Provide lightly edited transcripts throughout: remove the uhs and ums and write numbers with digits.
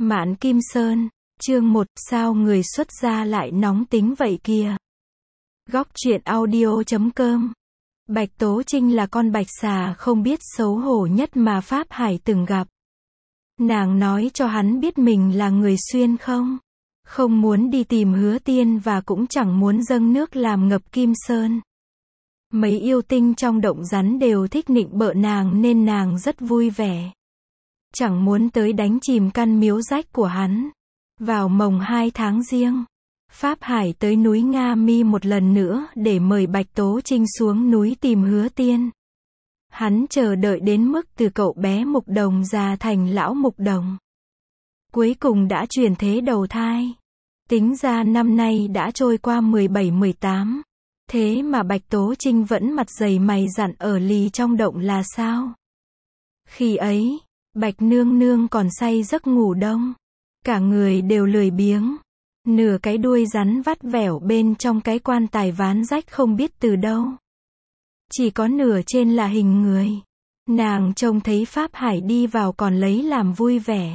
Mạn Kim Sơn, chương 1, sao người xuất gia lại nóng tính vậy kìa. Góc truyện audio.com. Bạch Tố Trinh là con bạch xà không biết xấu hổ nhất mà Pháp Hải từng gặp. Nàng nói cho hắn biết mình là người Xuyên không muốn đi tìm Hứa Tiên và cũng chẳng muốn dâng nước làm ngập Kim Sơn. Mấy yêu tinh trong động rắn đều thích nịnh bợ nàng nên nàng rất vui vẻ. Chẳng muốn tới đánh chìm căn miếu rách của hắn. Vào mồng 2 tháng Giêng, Pháp Hải tới núi Nga Mi một lần nữa để mời Bạch Tố Trinh xuống núi tìm Hứa Tiên. Hắn chờ đợi đến mức từ cậu bé mục đồng già thành lão mục đồng. Cuối cùng đã chuyển thế đầu thai. Tính ra năm nay đã trôi qua 17-18. Thế mà Bạch Tố Trinh vẫn mặt dày mày dặn ở lì trong động là sao? Khi ấy, Bạch Nương Nương còn say giấc ngủ đông. Cả người đều lười biếng. Nửa cái đuôi rắn vắt vẻo bên trong cái quan tài ván rách không biết từ đâu. Chỉ có nửa trên là hình người. Nàng trông thấy Pháp Hải đi vào còn lấy làm vui vẻ.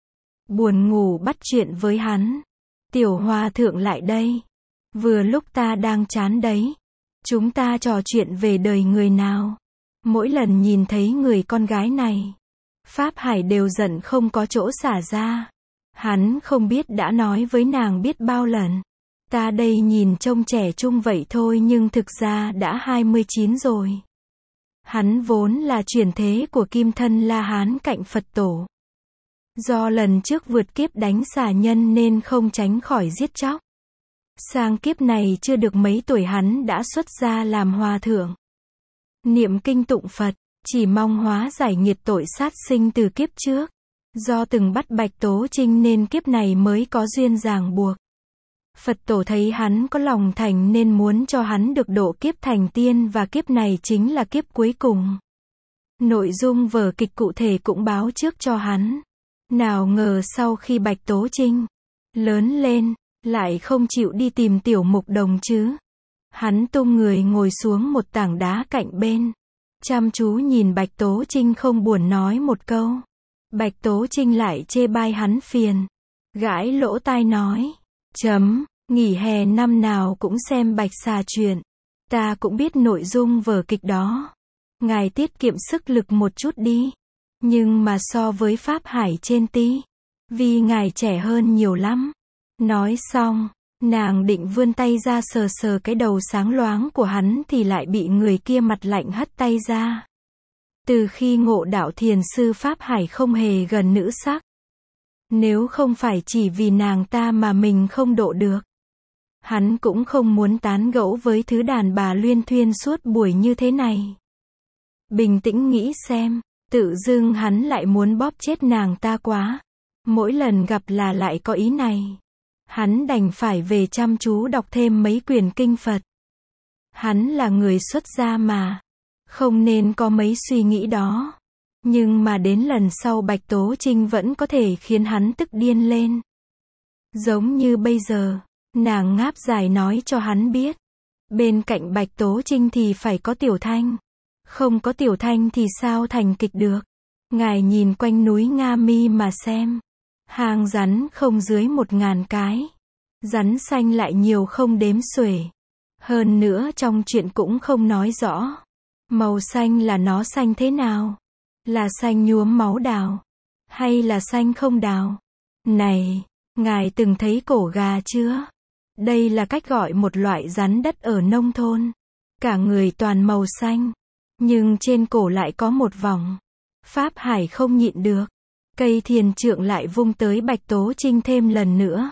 Buồn ngủ bắt chuyện với hắn. Tiểu Hòa thượng lại đây. Vừa lúc ta đang chán đấy. Chúng ta trò chuyện về đời người nào. Mỗi lần nhìn thấy người con gái này, Pháp Hải đều giận không có chỗ xả ra. Hắn không biết đã nói với nàng biết bao lần. Ta đây nhìn trông trẻ trung vậy thôi nhưng thực ra đã 29 rồi. Hắn vốn là chuyển thế của Kim Thân La Hán cạnh Phật Tổ. Do lần trước vượt kiếp đánh xà nhân nên không tránh khỏi giết chóc. Sang kiếp này chưa được mấy tuổi hắn đã xuất gia làm hòa thượng. Niệm kinh tụng Phật, chỉ mong hóa giải nghiệt tội sát sinh từ kiếp trước. Do từng bắt Bạch Tố Trinh nên kiếp này mới có duyên ràng buộc. Phật Tổ thấy hắn có lòng thành nên muốn cho hắn được độ kiếp thành tiên và kiếp này chính là kiếp cuối cùng. Nội dung vở kịch cụ thể cũng báo trước cho hắn. Nào ngờ sau khi Bạch Tố Trinh lớn lên, lại không chịu đi tìm tiểu mục đồng chứ. Hắn tung người ngồi xuống một tảng đá cạnh bên. Chăm chú nhìn Bạch Tố Trinh không buồn nói một câu. Bạch Tố Trinh lại chê bai hắn phiền. Gãi lỗ tai nói. Nghỉ hè năm nào cũng xem Bạch Xà chuyện. Ta cũng biết nội dung vở kịch đó. Ngài tiết kiệm sức lực một chút đi. Nhưng mà so với Pháp Hải trên tí, vì ngài trẻ hơn nhiều lắm. Nói xong, nàng định vươn tay ra sờ sờ cái đầu sáng loáng của hắn thì lại bị người kia mặt lạnh hất tay ra. Từ khi ngộ đạo thiền sư Pháp Hải không hề gần nữ sắc. Nếu không phải chỉ vì nàng ta mà mình không độ được, hắn cũng không muốn tán gẫu với thứ đàn bà luyên thuyên suốt buổi như thế này. Bình tĩnh nghĩ xem, tự dưng hắn lại muốn bóp chết nàng ta quá. Mỗi lần gặp là lại có ý này. Hắn đành phải về chăm chú đọc thêm mấy quyển kinh Phật. Hắn là người xuất gia mà, không nên có mấy suy nghĩ đó. Nhưng mà đến lần sau Bạch Tố Trinh vẫn có thể khiến hắn tức điên lên. Giống như bây giờ, nàng ngáp dài nói cho hắn biết. Bên cạnh Bạch Tố Trinh thì phải có Tiểu Thanh. Không có Tiểu Thanh thì sao thành kịch được. Ngài nhìn quanh núi Nga Mi mà xem. Hang rắn không dưới 1000 cái. Rắn xanh lại nhiều không đếm xuể. Hơn nữa trong chuyện cũng không nói rõ. Màu xanh là nó xanh thế nào? Là xanh nhuốm máu đào? Hay là xanh không đào? Này, ngài từng thấy cổ gà chưa? Đây là cách gọi một loại rắn đất ở nông thôn. Cả người toàn màu xanh. Nhưng trên cổ lại có một vòng. Pháp Hải không nhịn được. Cây thiền trượng lại vung tới Bạch Tố Trinh thêm lần nữa.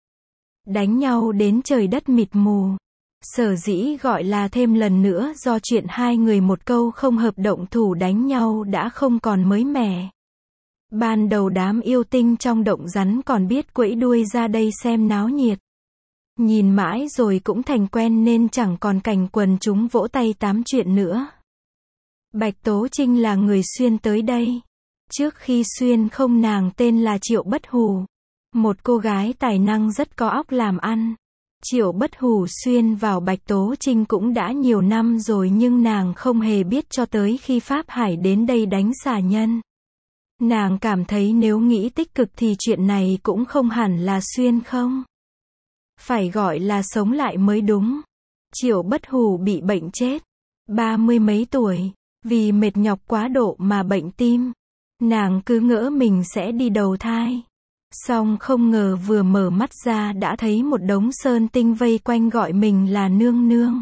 Đánh nhau đến trời đất mịt mù. Sở dĩ gọi là thêm lần nữa do chuyện hai người một câu không hợp động thủ đánh nhau đã không còn mới mẻ. Ban đầu đám yêu tinh trong động rắn còn biết quẫy đuôi ra đây xem náo nhiệt. Nhìn mãi rồi cũng thành quen nên chẳng còn cảnh quần chúng vỗ tay tám chuyện nữa. Bạch Tố Trinh là người Xuyên tới đây. Trước khi Xuyên không nàng tên là Triệu Bất Hủ. Một cô gái tài năng rất có óc làm ăn. Triệu Bất Hủ xuyên vào Bạch Tố Trinh cũng đã nhiều năm rồi nhưng nàng không hề biết cho tới khi Pháp Hải đến đây đánh xà nhân. Nàng cảm thấy nếu nghĩ tích cực thì chuyện này cũng không hẳn là xuyên không. Phải gọi là sống lại mới đúng. Triệu Bất Hủ bị bệnh chết. 30 mấy tuổi. Vì mệt nhọc quá độ mà bệnh tim. Nàng cứ ngỡ mình sẽ đi đầu thai. Song không ngờ vừa mở mắt ra đã thấy một đống sơn tinh vây quanh gọi mình là nương nương.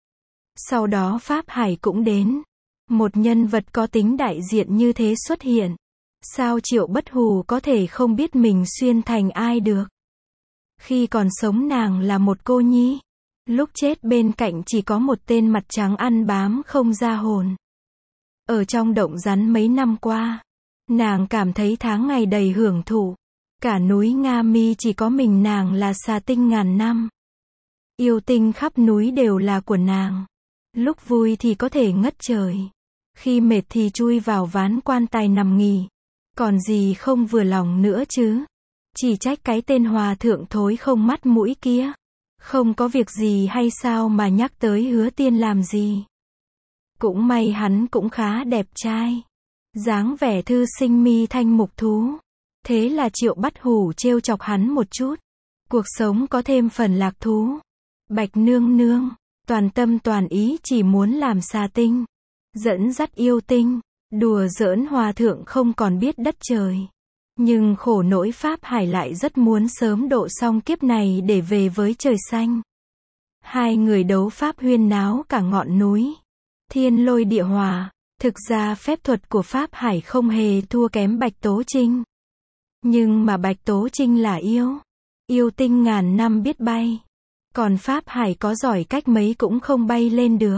Sau đó Pháp Hải cũng đến. Một nhân vật có tính đại diện như thế xuất hiện. Sao Triệu Bất Hủ có thể không biết mình xuyên thành ai được? Khi còn sống nàng là một cô nhi. Lúc chết bên cạnh chỉ có một tên mặt trắng ăn bám không ra hồn. Ở trong động rắn mấy năm qua, nàng cảm thấy tháng ngày đầy hưởng thụ. Cả núi Nga Mi chỉ có mình nàng là xà tinh ngàn năm. Yêu tinh khắp núi đều là của nàng. Lúc vui thì có thể ngất trời. Khi mệt thì chui vào ván quan tài nằm nghỉ. Còn gì không vừa lòng nữa chứ? Chỉ trách cái tên hòa thượng thối không mắt mũi kia. Không có việc gì hay sao mà nhắc tới Hứa Tiên làm gì? Cũng may hắn cũng khá đẹp trai. Dáng vẻ thư sinh mi thanh mục thú. Thế là Triệu Bất Hủ trêu chọc hắn một chút. Cuộc sống có thêm phần lạc thú. Bạch nương nương, toàn tâm toàn ý chỉ muốn làm xà tinh. Dẫn dắt yêu tinh. Đùa giỡn hòa thượng không còn biết đất trời. Nhưng khổ nỗi Pháp Hải lại rất muốn sớm độ xong kiếp này để về với trời xanh. Hai người đấu pháp huyên náo cả ngọn núi. Thiên lôi địa hòa. Thực ra phép thuật của Pháp Hải không hề thua kém Bạch Tố Trinh. Nhưng mà Bạch Tố Trinh là yêu. Yêu tinh ngàn năm biết bay. Còn Pháp Hải có giỏi cách mấy cũng không bay lên được.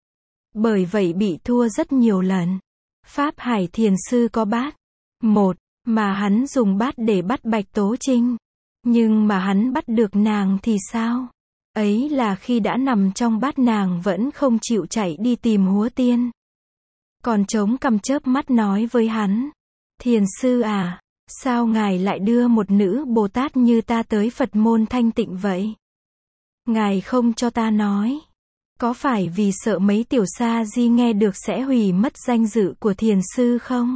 Bởi vậy bị thua rất nhiều lần. Pháp Hải thiền sư có bát. Một, mà hắn dùng bát để bắt Bạch Tố Trinh. Nhưng mà hắn bắt được nàng thì sao? Ấy là khi đã nằm trong bát nàng vẫn không chịu chạy đi tìm Hứa Tiên. Còn chống cằm chớp mắt nói với hắn. Thiền sư à, sao ngài lại đưa một nữ Bồ Tát như ta tới Phật môn thanh tịnh vậy? Ngài không cho ta nói. Có phải vì sợ mấy tiểu sa di nghe được sẽ hủy mất danh dự của thiền sư không?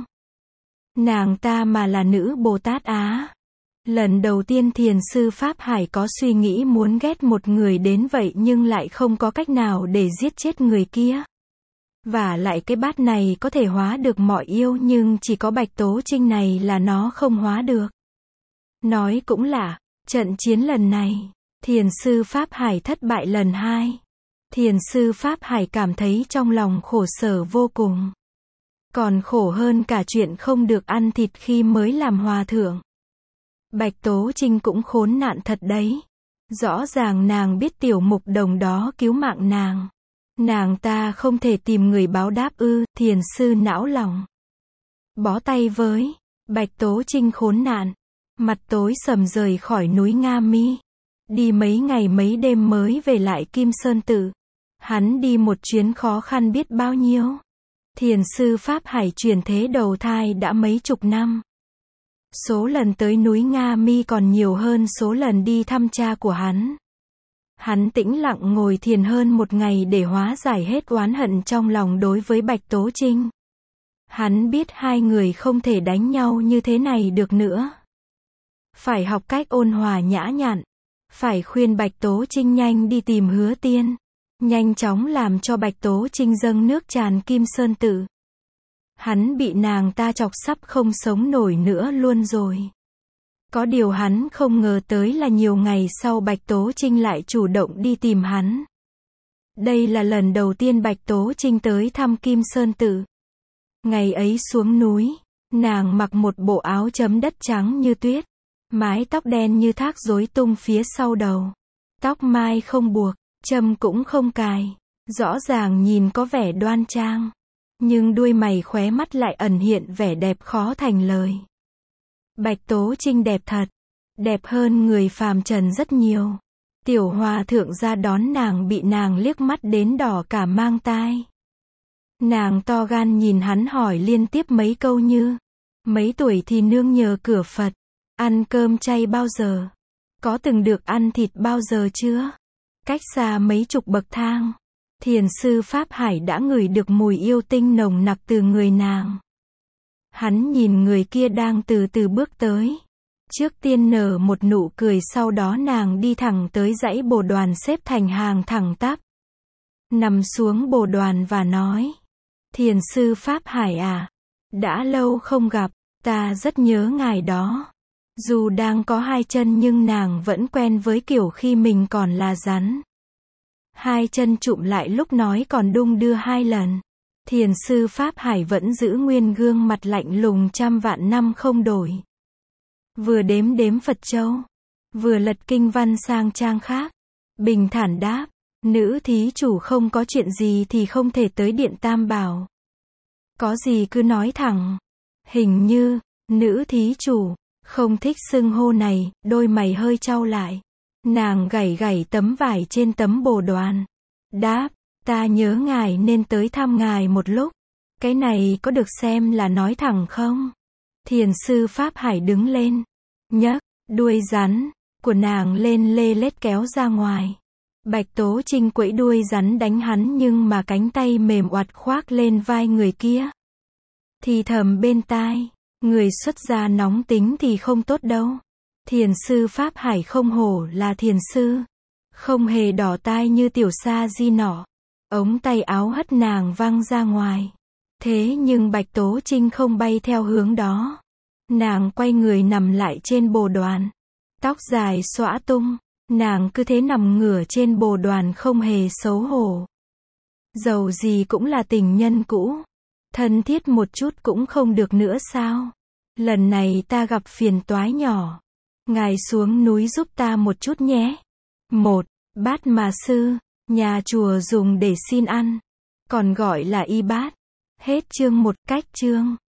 Nàng ta mà là nữ Bồ Tát á. Lần đầu tiên thiền sư Pháp Hải có suy nghĩ muốn ghét một người đến vậy nhưng lại không có cách nào để giết chết người kia. Và lại cái bát này có thể hóa được mọi yêu nhưng chỉ có Bạch Tố Trinh này là nó không hóa được. Nói cũng lạ, trận chiến lần này, thiền sư Pháp Hải thất bại lần 2. Thiền sư Pháp Hải cảm thấy trong lòng khổ sở vô cùng. Còn khổ hơn cả chuyện không được ăn thịt khi mới làm hòa thượng. Bạch Tố Trinh cũng khốn nạn thật đấy. Rõ ràng nàng biết tiểu mục đồng đó cứu mạng nàng. Nàng ta không thể tìm người báo đáp ư, thiền sư não lòng. Bó tay với, Bạch Tố Trinh khốn nạn. Mặt tối sầm rời khỏi núi Nga Mi. Đi mấy ngày mấy đêm mới về lại Kim Sơn Tự. Hắn đi một chuyến khó khăn biết bao nhiêu. Thiền sư Pháp Hải chuyển thế đầu thai đã mấy chục năm. Số lần tới núi Nga Mi còn nhiều hơn số lần đi thăm cha của hắn. Hắn tĩnh lặng ngồi thiền hơn một ngày để hóa giải hết oán hận trong lòng đối với Bạch Tố Trinh. Hắn biết hai người không thể đánh nhau như thế này được nữa. Phải học cách ôn hòa nhã nhặn. Phải khuyên Bạch Tố Trinh nhanh đi tìm Hứa Tiên. Nhanh chóng làm cho Bạch Tố Trinh dâng nước tràn Kim Sơn Tự. Hắn bị nàng ta chọc sắp không sống nổi nữa luôn rồi. Có điều hắn không ngờ tới là nhiều ngày sau Bạch Tố Trinh lại chủ động đi tìm hắn. Đây là lần đầu tiên Bạch Tố Trinh tới thăm Kim Sơn Tự. Ngày ấy xuống núi, nàng mặc một bộ áo chấm đất trắng như tuyết. Mái tóc đen như thác rối tung phía sau đầu. Tóc mai không buộc, châm cũng không cài. Rõ ràng nhìn có vẻ đoan trang. Nhưng đuôi mày khóe mắt lại ẩn hiện vẻ đẹp khó thành lời. Bạch Tố Trinh đẹp thật. Đẹp hơn người phàm trần rất nhiều. Tiểu hòa thượng ra đón nàng bị nàng liếc mắt đến đỏ cả mang tai. Nàng to gan nhìn hắn hỏi liên tiếp mấy câu như. Mấy tuổi thì nương nhờ cửa Phật. Ăn cơm chay bao giờ? Có từng được ăn thịt bao giờ chưa? Cách xa mấy chục bậc thang. Thiền sư Pháp Hải đã ngửi được mùi yêu tinh nồng nặc từ người nàng. Hắn nhìn người kia đang từ từ bước tới. Trước tiên nở một nụ cười, sau đó nàng đi thẳng tới dãy bồ đoàn xếp thành hàng thẳng tắp. Nằm xuống bồ đoàn và nói. Thiền sư Pháp Hải à, đã lâu không gặp, ta rất nhớ ngài đó. Dù đang có hai chân nhưng nàng vẫn quen với kiểu khi mình còn là rắn. Hai chân chụm lại lúc nói còn đung đưa hai lần. Thiền sư Pháp Hải vẫn giữ nguyên gương mặt lạnh lùng trăm vạn năm không đổi. Vừa đếm Phật châu, vừa lật kinh văn sang trang khác. Bình thản đáp, nữ thí chủ không có chuyện gì thì không thể tới Điện Tam Bảo. Có gì cứ nói thẳng. Hình như, nữ thí chủ không thích xưng hô này, đôi mày hơi chau lại. Nàng gảy tấm vải trên tấm bồ đoàn. Đáp, ta nhớ ngài nên tới thăm ngài một lúc. Cái này có được xem là nói thẳng không? Thiền sư Pháp Hải đứng lên, nhấc đuôi rắn của nàng lên lê lết kéo ra ngoài. Bạch Tố Trinh quẫy đuôi rắn đánh hắn nhưng mà cánh tay mềm oặt khoác lên vai người kia. Thì thầm bên tai, người xuất gia nóng tính thì không tốt đâu. Thiền sư Pháp Hải không hổ là thiền sư, không hề đỏ tai như tiểu sa di nọ. Ống tay áo hất nàng văng ra ngoài. Thế nhưng Bạch Tố Trinh không bay theo hướng đó. Nàng quay người nằm lại trên bồ đoàn. Tóc dài xõa tung, nàng cứ thế nằm ngửa trên bồ đoàn không hề xấu hổ. Dầu gì cũng là tình nhân cũ, thân thiết một chút cũng không được nữa sao? Lần này ta gặp phiền toái nhỏ, ngài xuống núi giúp ta một chút nhé. 1. Bát mà sư, nhà chùa dùng để xin ăn, còn gọi là y bát. Hết chương 1. Cách chương